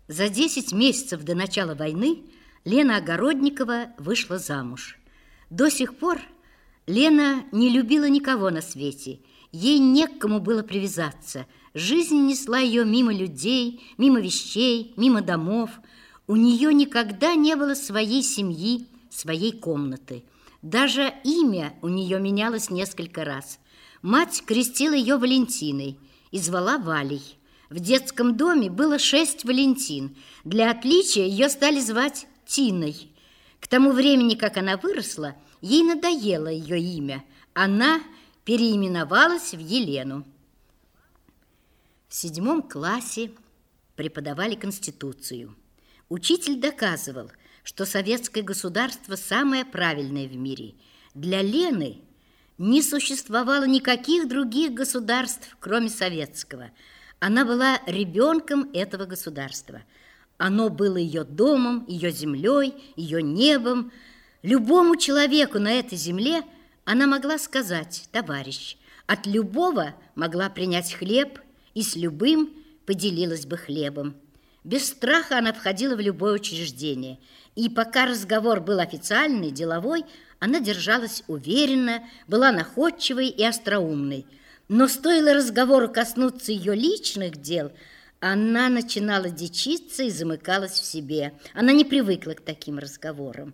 За 10 месяцев до начала войны Лена Огородникова вышла замуж. До сих пор Лена не любила никого на свете. Ей не к кому было привязаться. Жизнь несла ее мимо людей, мимо вещей, мимо домов. У нее никогда не было своей семьи, своей комнаты. Даже имя у нее менялось несколько раз. Мать крестила ее Валентиной и звала Валей. В детском доме было 6 Валентин. Для отличия ее стали звать Тиной. К тому времени, как она выросла, ей надоело ее имя. Она переименовалась в Елену. В 7 классе преподавали Конституцию. Учитель доказывал, что советское государство самое правильное в мире. Для Лены не существовало никаких других государств, кроме советского. Она была ребенком этого государства. Оно было ее домом, ее землей, ее небом. Любому человеку на этой земле она могла сказать «товарищ». От любого могла принять хлеб и с любым поделилась бы хлебом. Без страха она входила в любое учреждение. И пока разговор был официальный, деловой, она держалась уверенно, была находчивой и остроумной. Но стоило разговору коснуться ее личных дел, она начинала дичиться и замыкалась в себе. Она не привыкла к таким разговорам.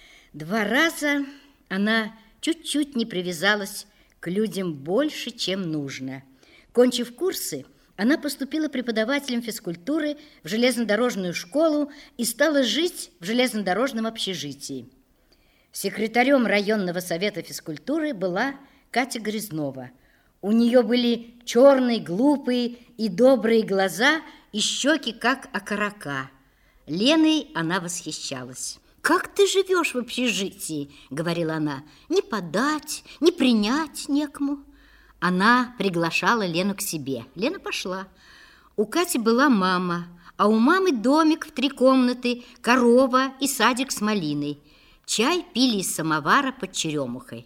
2 раза она чуть-чуть не привязалась к людям больше, чем нужно. Кончив курсы, она поступила преподавателем физкультуры в железнодорожную школу и стала жить в железнодорожном общежитии. Секретарем районного совета физкультуры была Катя Грязнова. У нее были черные, глупые и добрые глаза и щеки, как окорока. Леной она восхищалась. «Как ты живешь в общежитии?» — говорила она. «Не подать, не принять некому». Она приглашала Лену к себе. Лена пошла. У Кати была мама, а у мамы домик в 3 комнаты, корова и садик с малиной. Чай пили из самовара под черемухой.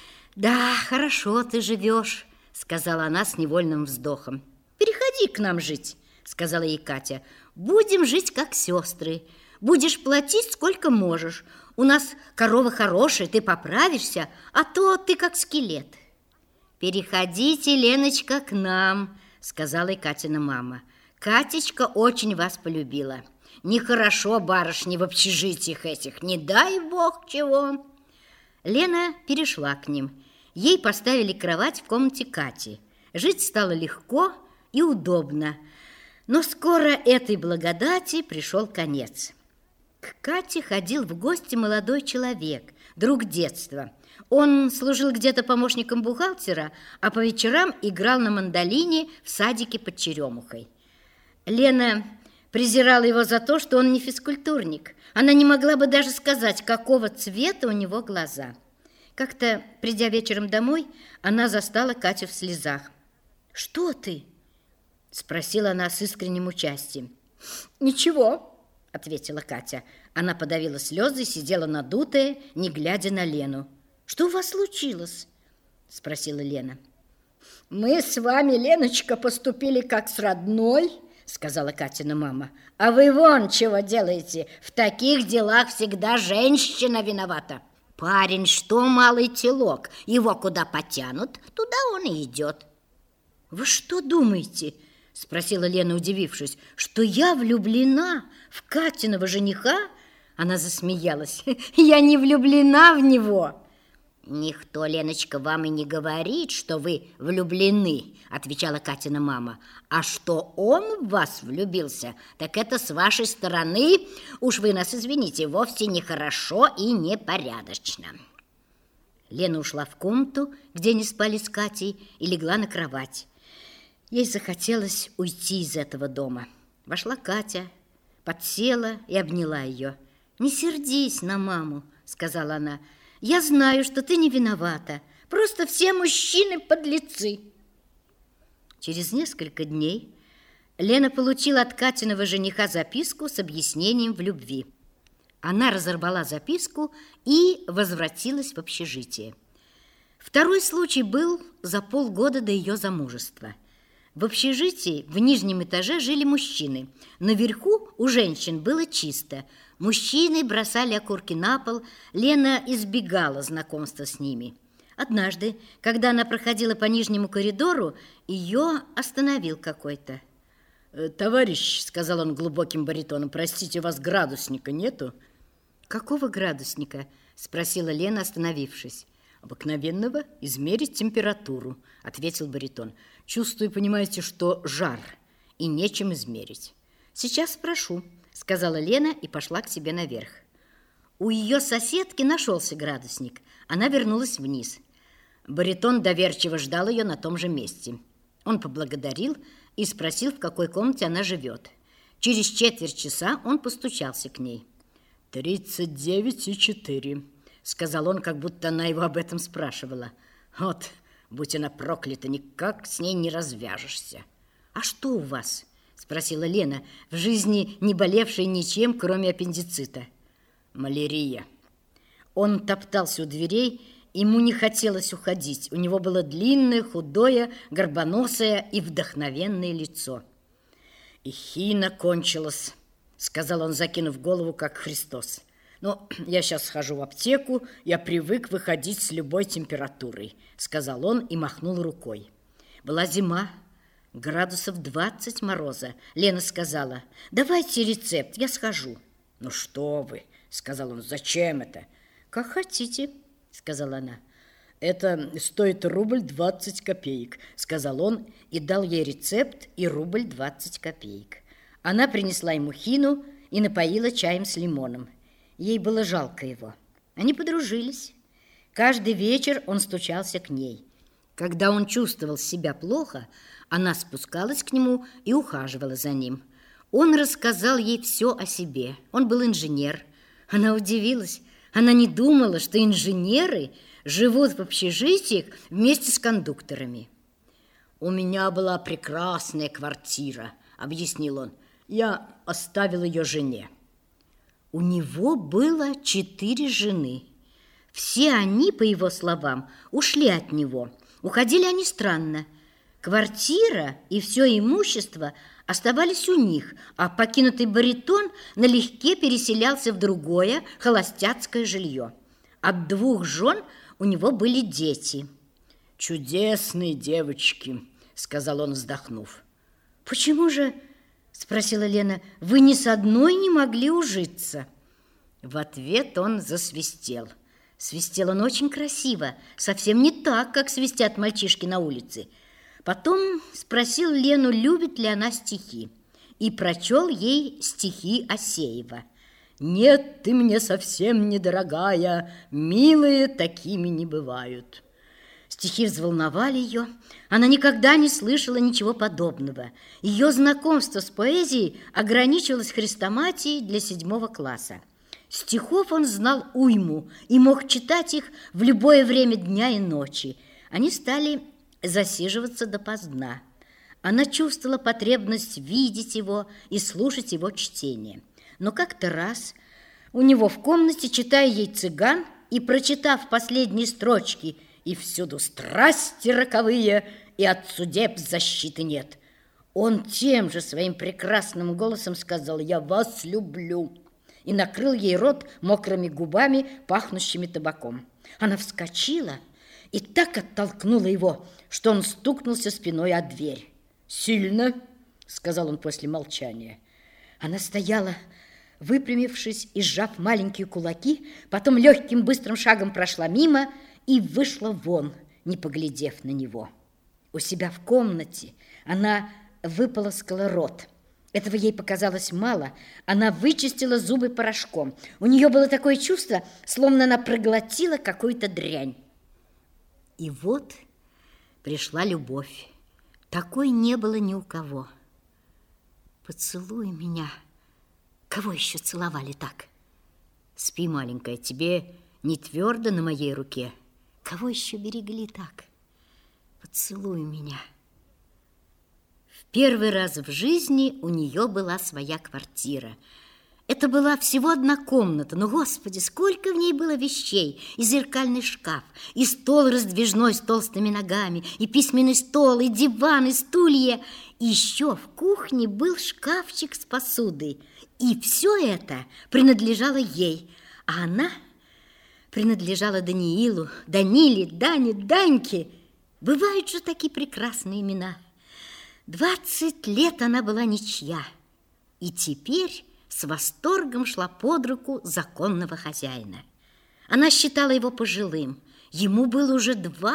«Да, хорошо ты живешь», — сказала она с невольным вздохом. «Переходи к нам жить», — сказала ей Катя. «Будем жить как сестры. Будешь платить сколько можешь. У нас корова хорошая, ты поправишься, а то ты как скелет». «Переходите, Леночка, к нам», — сказала и Катина мама. «Катечка очень вас полюбила. Нехорошо барышни в общежитиях этих, не дай бог чего». Лена перешла к ним. Ей поставили кровать в комнате Кати. Жить стало легко и удобно. Но скоро этой благодати пришел конец. К Кате ходил в гости молодой человек, друг детства. Он служил где-то помощником бухгалтера, а по вечерам играл на мандолине в садике под черемухой. Лена презирала его за то, что он не физкультурник. Она не могла бы даже сказать, какого цвета у него глаза. Как-то, придя вечером домой, она застала Катю в слезах. «Что ты?» – спросила она с искренним участием. «Ничего», – ответила Катя. Она подавила слезы и сидела надутая, не глядя на Лену. «Что у вас случилось?» – спросила Лена. «Мы с вами, Леночка, поступили как с родной», – сказала Катина мама. «А вы вон чего делаете? В таких делах всегда женщина виновата. Парень, что малый телок, его куда потянут, туда он и идет». «Вы что думаете?» – спросила Лена, удивившись. «Что я влюблена в Катиного жениха?» Она засмеялась. «Я не влюблена в него». «Никто, Леночка, вам и не говорит, что вы влюблены», — отвечала Катина мама. «А что он в вас влюбился, так это с вашей стороны, уж вы нас извините, вовсе нехорошо и непорядочно». Лена ушла в комнату, где они спали с Катей, и легла на кровать. Ей захотелось уйти из этого дома. Вошла Катя, подсела и обняла ее. «Не сердись на маму», — сказала она. «Я знаю, что ты не виновата. Просто все мужчины подлецы». Через несколько дней Лена получила от Катиного жениха записку с объяснением в любви. Она разорвала записку и возвратилась в общежитие. Второй случай был за полгода до ее замужества. В общежитии в нижнем этаже жили мужчины. Наверху у женщин было чисто. Мужчины бросали окурки на пол. Лена избегала знакомства с ними. Однажды, когда она проходила по нижнему коридору, ее остановил какой-то. «Товарищ», — сказал он глубоким баритоном, — «простите, у вас градусника нету?» «Какого градусника?» — спросила Лена, остановившись. «Обыкновенного, измерить температуру», — ответил баритон. «Чувствую, понимаете, что жар, и нечем измерить». «Сейчас спрошу», — сказала Лена и пошла к себе наверх. У ее соседки нашелся градусник. Она вернулась вниз. Баритон доверчиво ждал ее на том же месте. Он поблагодарил и спросил, в какой комнате она живет. Через четверть часа он постучался к ней. 39,4, сказал он, как будто она его об этом спрашивала. Вот, будь она проклята, никак с ней не развяжешься. А что у вас? Спросила Лена, в жизни не болевшая ничем, кроме аппендицита. Малярия. Он топтался у дверей, ему не хотелось уходить. У него было длинное, худое, горбоносое и вдохновенное лицо. «Эхина кончилась», — сказал он, закинув голову, как Христос. «Ну, я сейчас схожу в аптеку, я привык выходить с любой температурой», — сказал он и махнул рукой. Была зима, градусов 20 мороза. Лена сказала: «Давайте рецепт, я схожу». «Ну что вы», — сказал он, — «зачем это?» «Как хотите», — сказала она. «Это стоит рубль 20 копеек», — сказал он и дал ей рецепт и рубль 20 копеек. Она принесла ему хину и напоила чаем с лимоном. Ей было жалко его. Они подружились. Каждый вечер он стучался к ней. Когда он чувствовал себя плохо, она спускалась к нему и ухаживала за ним. Он рассказал ей все о себе. Он был инженер. Она удивилась. Она не думала, что инженеры живут в общежитиях вместе с кондукторами. «У меня была прекрасная квартира», — объяснил он. «Я оставил ее жене». У него было 4 жены. Все они, по его словам, ушли от него. Уходили они странно. Квартира и все имущество оставались у них, а покинутый баритон налегке переселялся в другое холостяцкое жилье. От 2 жен у него были дети. «Чудесные девочки», — сказал он, вздохнув. «Почему же, — спросила Лена, — вы ни с одной не могли ужиться?» В ответ он засвистел. Свистел он очень красиво, совсем не так, как свистят мальчишки на улице. Потом спросил Лену, любит ли она стихи, и прочел ей стихи Асеева. «Нет, ты мне совсем недорогая, милые такими не бывают». Стихи взволновали ее. Она никогда не слышала ничего подобного. Ее знакомство с поэзией ограничивалось хрестоматией для 7 класса. Стихов он знал уйму и мог читать их в любое время дня и ночи. Они стали засиживаться допоздна. Она чувствовала потребность видеть его и слушать его чтение. Но как-то раз у него в комнате, читая ей «Цыган» и прочитав последние строчки «И всюду страсти роковые, и от судеб защиты нет», он тем же своим прекрасным голосом сказал «Я вас люблю» и накрыл ей рот мокрыми губами, пахнущими табаком. Она вскочила и так оттолкнула его, что он стукнулся спиной о дверь. «Сильно?» — сказал он после молчания. Она стояла, выпрямившись и сжав маленькие кулаки, потом легким быстрым шагом прошла мимо и вышла вон, не поглядев на него. У себя в комнате она выполоскала рот. Этого ей показалось мало. Она вычистила зубы порошком. У нее было такое чувство, словно она проглотила какую-то дрянь. И вот пришла любовь. Такой не было ни у кого. «Поцелуй меня». Кого еще целовали так? «Спи, маленькая, тебе не твердо на моей руке». Кого еще берегли так? «Поцелуй меня». В первый раз в жизни у нее была своя квартира. Это была всего одна комната, но, Господи, сколько в ней было вещей! И зеркальный шкаф, и стол раздвижной с толстыми ногами, и письменный стол, и диван, и стулья. И еще в кухне был шкафчик с посудой. И все это принадлежало ей, а она принадлежала Даниилу, Даниле, Дане, Даньке. Бывают же такие прекрасные имена. 20 лет она была ничья, и теперь с восторгом шла под руку законного хозяина. Она считала его пожилым. Ему было уже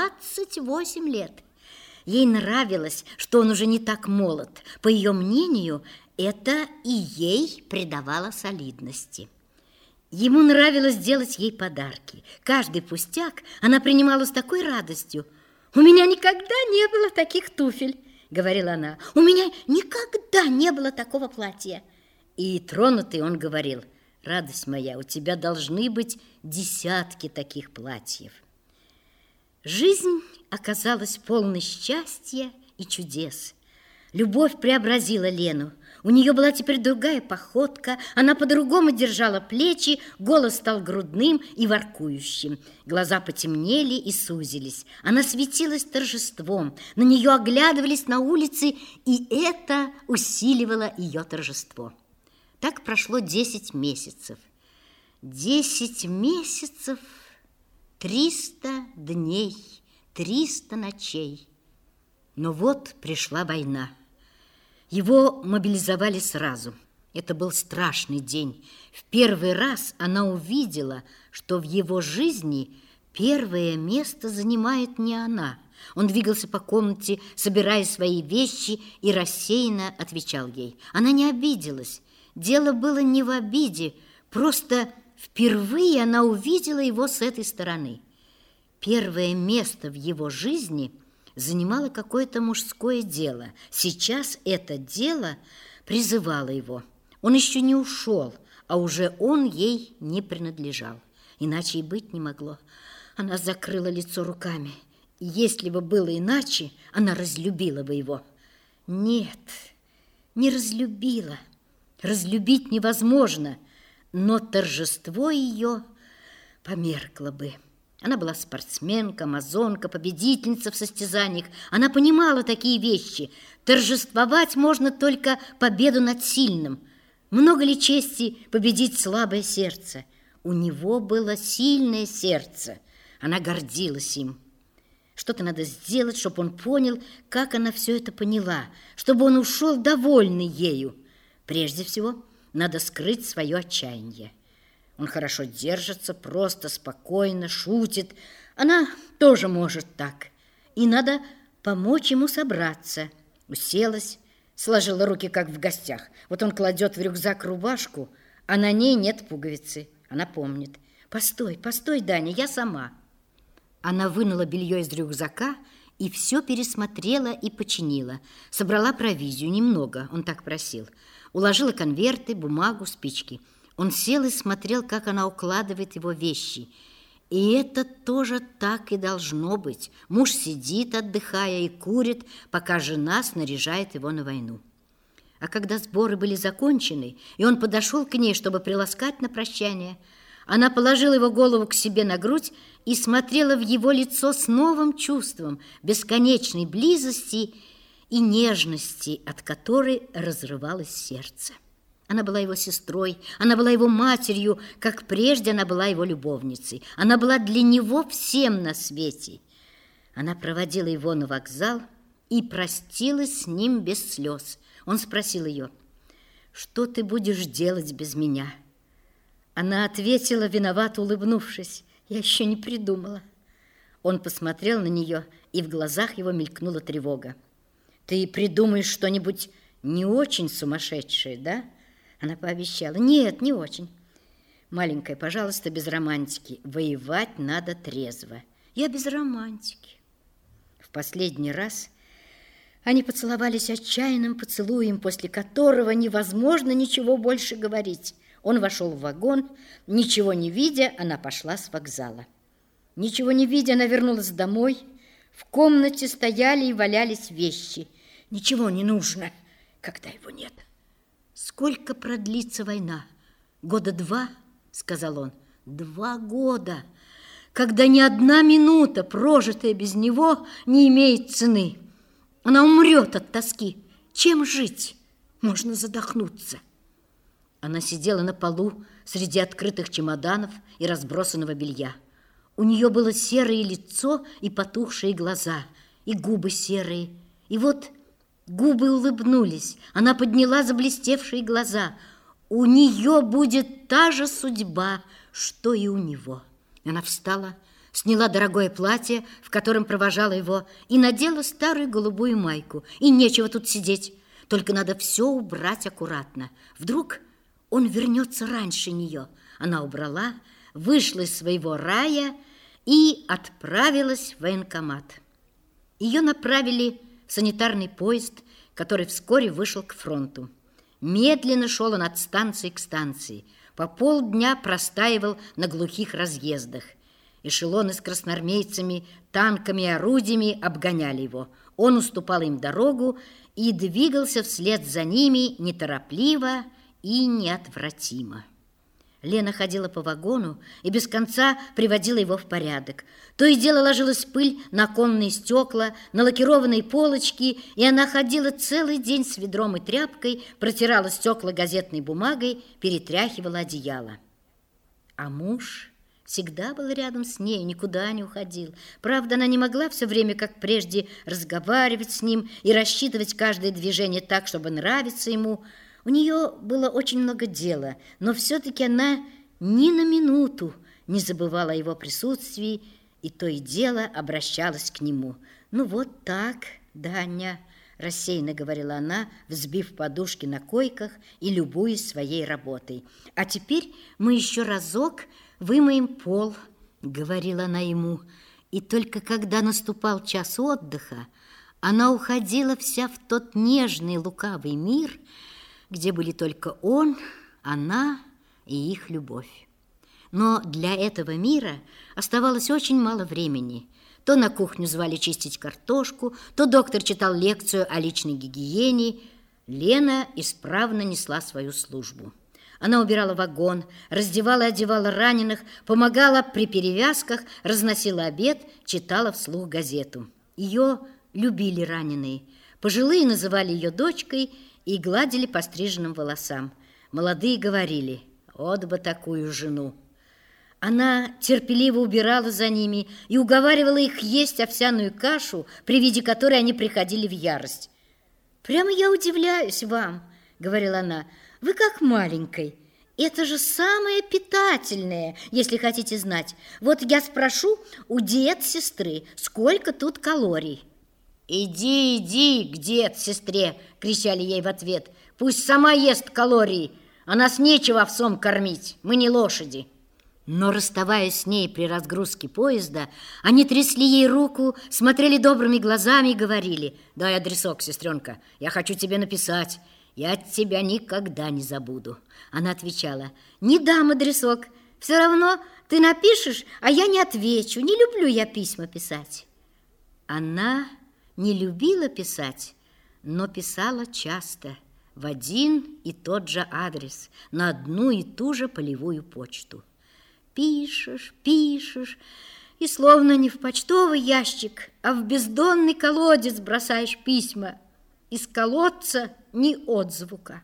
28 лет. Ей нравилось, что он уже не так молод. По ее мнению, это и ей придавало солидности. Ему нравилось делать ей подарки. Каждый пустяк она принимала с такой радостью. «У меня никогда не было таких туфель», — говорила она. «У меня никогда не было такого платья». И тронутый он говорил: «Радость моя, у тебя должны быть десятки таких платьев». Жизнь оказалась полной счастья и чудес. Любовь преобразила Лену. У нее была теперь другая походка, она по-другому держала плечи, голос стал грудным и воркующим. Глаза потемнели и сузились. Она светилась торжеством, на нее оглядывались на улице, и это усиливало ее торжество. Так прошло 10 месяцев. 10 месяцев, 300 дней, 300 ночей. Но вот пришла война. Его мобилизовали сразу. Это был страшный день. В первый раз она увидела, что в его жизни первое место занимает не она. Он двигался по комнате, собирая свои вещи, и рассеянно отвечал ей. Она не обиделась. Дело было не в обиде, просто впервые она увидела его с этой стороны. Первое место в его жизни занимало какое-то мужское дело. Сейчас это дело призывало его. Он еще не ушел, а уже он ей не принадлежал. Иначе и быть не могло. Она закрыла лицо руками. И если бы было иначе, она разлюбила бы его. Нет, не разлюбила. Разлюбить невозможно, но торжество ее померкло бы. Она была спортсменка, амазонка, победительница в состязаниях. Она понимала такие вещи. Торжествовать можно только победу над сильным. Много ли чести победить слабое сердце? У него было сильное сердце. Она гордилась им. Что-то надо сделать, чтобы он понял, как она все это поняла, чтобы он ушел довольный ею. Прежде всего, надо скрыть свое отчаяние. Он хорошо держится, просто, спокойно, шутит. Она тоже может так. И надо помочь ему собраться. Уселась, сложила руки, как в гостях. Вот он кладет в рюкзак рубашку, а на ней нет пуговицы. Она помнит. «Постой, постой, Даня, я сама». Она вынула белье из рюкзака и все пересмотрела и починила. Собрала провизию, немного, он так просил. Уложила конверты, бумагу, спички. Он сел и смотрел, как она укладывает его вещи. И это тоже так и должно быть. Муж сидит, отдыхая, и курит, пока жена снаряжает его на войну. А когда сборы были закончены, и он подошел к ней, чтобы приласкать на прощание, она положила его голову к себе на грудь и смотрела в его лицо с новым чувством бесконечной близости и нежности, от которой разрывалось сердце. Она была его сестрой, она была его матерью, как прежде она была его любовницей. Она была для него всем на свете. Она проводила его на вокзал и простилась с ним без слез. Он спросил ее: «Что ты будешь делать без меня?» Она ответила, виновато улыбнувшись: «Я еще не придумала». Он посмотрел на нее, и в глазах его мелькнула тревога. «Ты придумаешь что-нибудь не очень сумасшедшее, да?» Она пообещала: «Нет, не очень». «Маленькая, пожалуйста, без романтики. Воевать надо трезво». «Я без романтики». В последний раз они поцеловались отчаянным поцелуем, после которого невозможно ничего больше говорить. Он вошел в вагон. Ничего не видя, она пошла с вокзала. Ничего не видя, она вернулась домой. В комнате стояли и валялись вещи. Ничего не нужно, когда его нет. Сколько продлится война? 2 года, сказал он. 2 года, когда ни одна минута, прожитая без него, не имеет цены. Она умрет от тоски. Чем жить? Можно задохнуться. Она сидела на полу среди открытых чемоданов и разбросанного белья. У нее было серое лицо и потухшие глаза, и губы серые. И вот губы улыбнулись. Она подняла заблестевшие глаза. У нее будет та же судьба, что и у него. Она встала, сняла дорогое платье, в котором провожала его, и надела старую голубую майку. И нечего тут сидеть, только надо все убрать аккуратно. Вдруг он вернется раньше нее. Она убрала, вышла из своего рая и отправилась в военкомат. Ее направили в санитарный поезд, который вскоре вышел к фронту. Медленно шел он от станции к станции. По полдня простаивал на глухих разъездах. Эшелоны с красноармейцами, танками и орудиями обгоняли его. Он уступал им дорогу и двигался вслед за ними неторопливо и неотвратимо. Лена ходила по вагону и без конца приводила его в порядок. То и дело ложилась пыль на оконные стекла, на лакированные полочки, и она ходила целый день с ведром и тряпкой, протирала стекла газетной бумагой, перетряхивала одеяло. А муж всегда был рядом с ней, никуда не уходил. Правда, она не могла все время, как прежде, разговаривать с ним и рассчитывать каждое движение так, чтобы нравиться ему. У нее было очень много дела, но все-таки она ни на минуту не забывала о его присутствии и то и дело обращалась к нему. «Ну вот так, Даня», – рассеянно говорила она, взбив подушки на койках и любуясь своей работой. «А теперь мы еще разок вымоем пол», – говорила она ему. И только когда наступал час отдыха, она уходила вся в тот нежный лукавый мир, где были только он, она и их любовь. Но для этого мира оставалось очень мало времени. То на кухню звали чистить картошку, то доктор читал лекцию о личной гигиене. Лена исправно несла свою службу. Она убирала вагон, раздевала и одевала раненых, помогала при перевязках, разносила обед, читала вслух газету. Ее любили раненые. Пожилые называли ее дочкой и гладили по стриженным волосам. Молодые говорили: «Вот бы такую жену». Она терпеливо убирала за ними и уговаривала их есть овсяную кашу, при виде которой они приходили в ярость. «Прямо я удивляюсь вам», — говорила она, — «вы как маленькой. Это же самое питательное, если хотите знать. Вот я спрошу у дед-сестры, сколько тут калорий». «Иди, иди к дед-сестре!» – кричали ей в ответ. «Пусть сама ест калории, а нас нечего овсом кормить, мы не лошади». Но, расставаясь с ней при разгрузке поезда, они трясли ей руку, смотрели добрыми глазами и говорили: «Дай адресок, сестренка, я хочу тебе написать, я тебя никогда не забуду». Она отвечала: «Не дам адресок, все равно ты напишешь, а я не отвечу, не люблю я письма писать». Она не любила писать, но писала часто, в один и тот же адрес, на одну и ту же полевую почту. Пишешь, пишешь, и словно не в почтовый ящик, а в бездонный колодец бросаешь письма. Из колодца ни отзвука.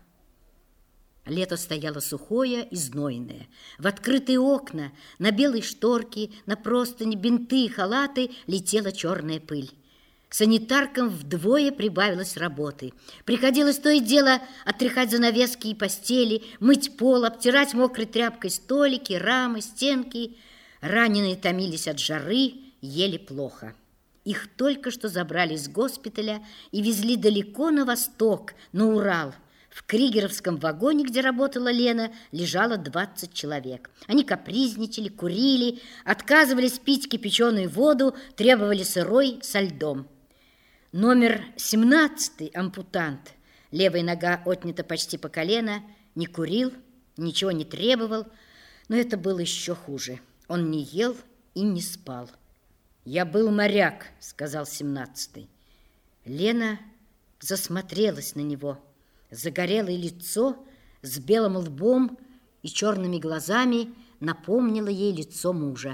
Лето стояло сухое и знойное. В открытые окна, на белые шторки, на простыни, бинты и халаты летела черная пыль. Санитаркам вдвое прибавилось работы. Приходилось то и дело отряхать занавески и постели, мыть пол, обтирать мокрой тряпкой столики, рамы, стенки. Раненые томились от жары, ели плохо. Их только что забрали из госпиталя и везли далеко на восток, на Урал. В кригеровском вагоне, где работала Лена, лежало 20 человек. Они капризничали, курили, отказывались пить кипяченую воду, требовали сырой со льдом. Номер 17, ампутант, левая нога отнята почти по колено, не курил, ничего не требовал, но это было еще хуже. Он не ел и не спал. «Я был моряк», — сказал 17-й. Лена засмотрелась на него. Загорелое лицо с белым лбом и черными глазами напомнила ей лицо мужа.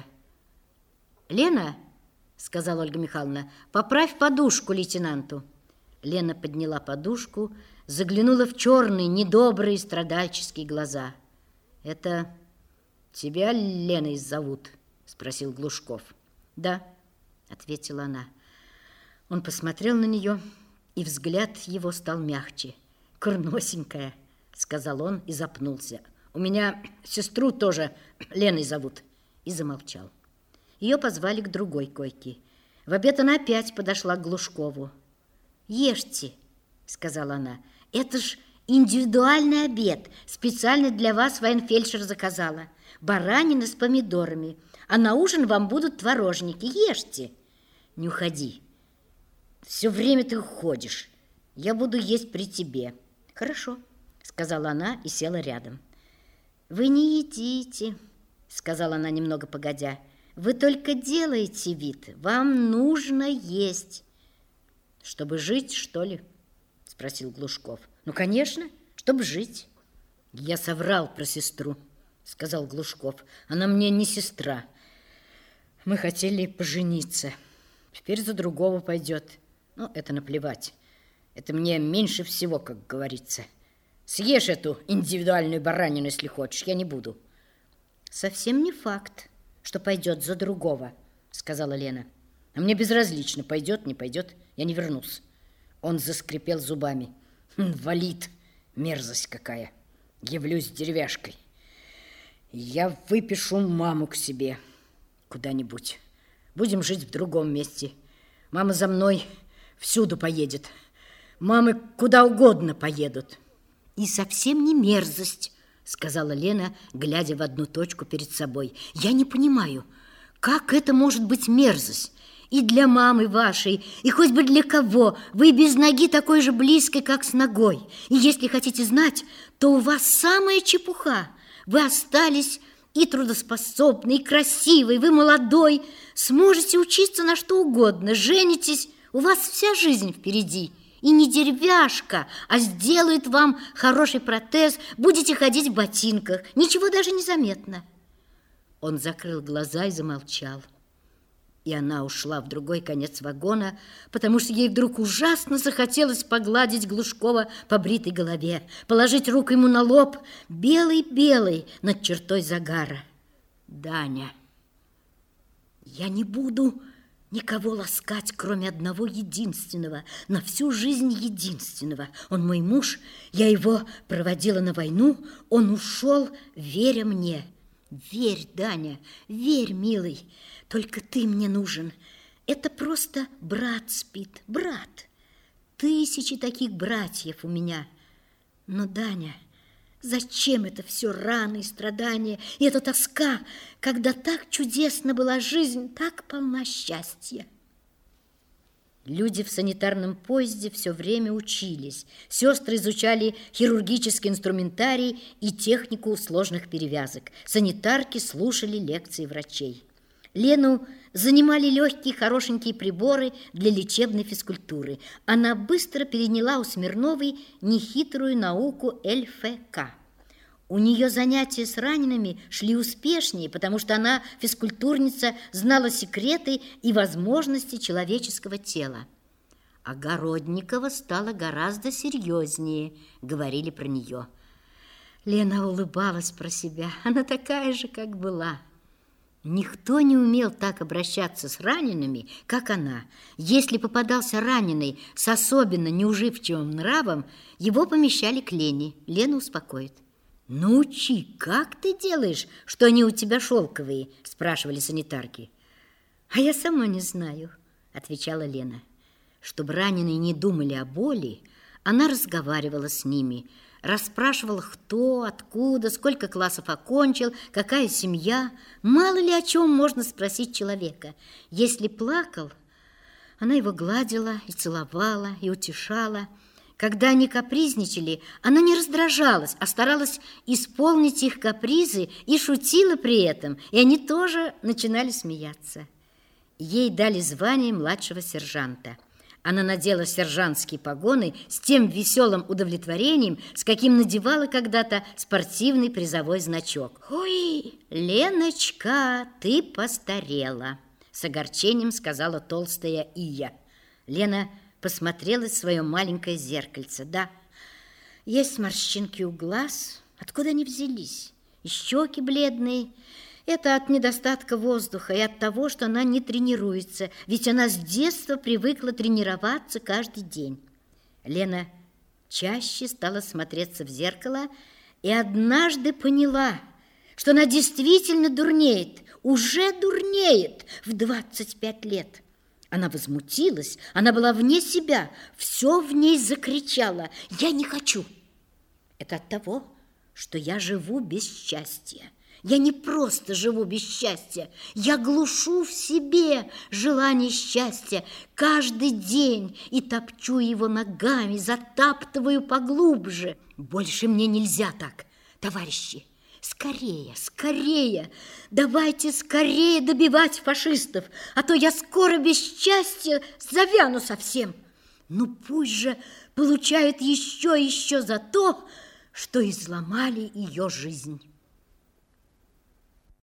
«Лена, — сказала Ольга Михайловна, — поправь подушку лейтенанту». Лена подняла подушку, заглянула в черные, недобрые, страдальческие глаза. «Это тебя Леной зовут?» — спросил Глушков. «Да», — ответила она. Он посмотрел на нее, и взгляд его стал мягче. «Курносенькая», — сказал он и запнулся. «У меня сестру тоже Леной зовут». И замолчал. Ее позвали к другой койке. В обед она опять подошла к Глушкову. «Ешьте», — сказала она. «Это ж индивидуальный обед. Специально для вас военфельдшер заказала. Баранина с помидорами. А на ужин вам будут творожники. Ешьте». «Не уходи. Все время ты уходишь. Я буду есть при тебе». «Хорошо», — сказала она и села рядом. «Вы не едите», — сказала она немного погодя. «Вы только делаете вид. Вам нужно есть». «Чтобы жить, что ли?» — спросил Глушков. «Ну, конечно, чтобы жить». «Я соврал про сестру», — сказал Глушков. «Она мне не сестра. Мы хотели пожениться. Теперь за другого пойдет. Ну, это наплевать. Это мне меньше всего, как говорится. Съешь эту индивидуальную баранину, если хочешь. Я не буду». «Совсем не факт, что пойдет за другого», — сказала Лена. «А мне безразлично, пойдет, не пойдет, я не вернусь». Он заскрипел зубами. «Валит, мерзость какая. Явлюсь деревяшкой. Я выпишу маму к себе куда-нибудь. Будем жить в другом месте. Мама за мной всюду поедет. Мамы куда угодно поедут». «И совсем не мерзость», — сказала Лена, глядя в одну точку перед собой. «Я не понимаю, как это может быть мерзость? И для мамы вашей, и хоть бы для кого. Вы без ноги такой же близкой, как с ногой. И если хотите знать, то у вас самая чепуха. Вы остались и трудоспособный, и красивый, вы молодой. Сможете учиться на что угодно, женитесь. У вас вся жизнь впереди. И не деревяшка, а сделает вам хороший протез. Будете ходить в ботинках. Ничего даже не заметно». Он закрыл глаза и замолчал. И она ушла в другой конец вагона, потому что ей вдруг ужасно захотелось погладить Глушкова по бритой голове, положить руку ему на лоб, белый-белый, над чертой загара. «Даня, я не буду никого ласкать, кроме одного единственного, на всю жизнь единственного. Он мой муж, я его проводила на войну, он ушел, веря мне. Верь, Даня, верь, милый, только ты мне нужен. Это просто брат спит, брат. 1000 таких братьев у меня. Но, Даня, зачем это все раны и страдания, и эта тоска, когда так чудесна была жизнь, так полна счастья?» Люди в санитарном поезде все время учились. Сестры изучали хирургический инструментарий и технику сложных перевязок. Санитарки слушали лекции врачей. Лену занимали легкие, хорошенькие приборы для лечебной физкультуры. Она быстро переняла у Смирновой нехитрую науку ЛФК. У нее занятия с ранеными шли успешнее, потому что она, физкультурница, знала секреты и возможности человеческого тела. Огородникова стала гораздо серьезнее, говорили про нее. Лена улыбалась про себя. Она такая же, как была. Никто не умел так обращаться с ранеными, как она. Если попадался раненый с особенно неуживчивым нравом, его помещали к Лене. Лена успокоит. «Научи, как ты делаешь, что они у тебя шелковые?» – спрашивали санитарки. «А я сама не знаю», – отвечала Лена. Чтобы раненые не думали о боли, она разговаривала с ними, расспрашивала, кто, откуда, сколько классов окончил, какая семья. Мало ли о чем можно спросить человека. Если плакал, она его гладила и целовала, и утешала. Когда они капризничали, она не раздражалась, а старалась исполнить их капризы и шутила при этом, и они тоже начинали смеяться. Ей дали звание младшего сержанта. Она надела сержантские погоны с тем веселым удовлетворением, с каким надевала когда-то спортивный призовой значок. «Ой, Леночка, ты постарела», — с огорчением сказала толстая Ия. Лена посмотрела в свое маленькое зеркальце. Да, есть морщинки у глаз. Откуда они взялись? И щеки бледные. Это от недостатка воздуха и от того, что она не тренируется, ведь она с детства привыкла тренироваться каждый день. Лена чаще стала смотреться в зеркало и однажды поняла, что она действительно дурнеет, уже дурнеет в 25 лет. Она возмутилась, она была вне себя, все в ней закричало: «Я не хочу!» Это от того, что я живу без счастья. Я не просто живу без счастья, я глушу в себе желание счастья каждый день и топчу его ногами, затаптываю поглубже. Больше мне нельзя так, товарищи. Скорее, скорее, давайте скорее добивать фашистов, а то я скоро без счастья завяну совсем. Ну пусть же получают еще за то, что изломали ее жизнь.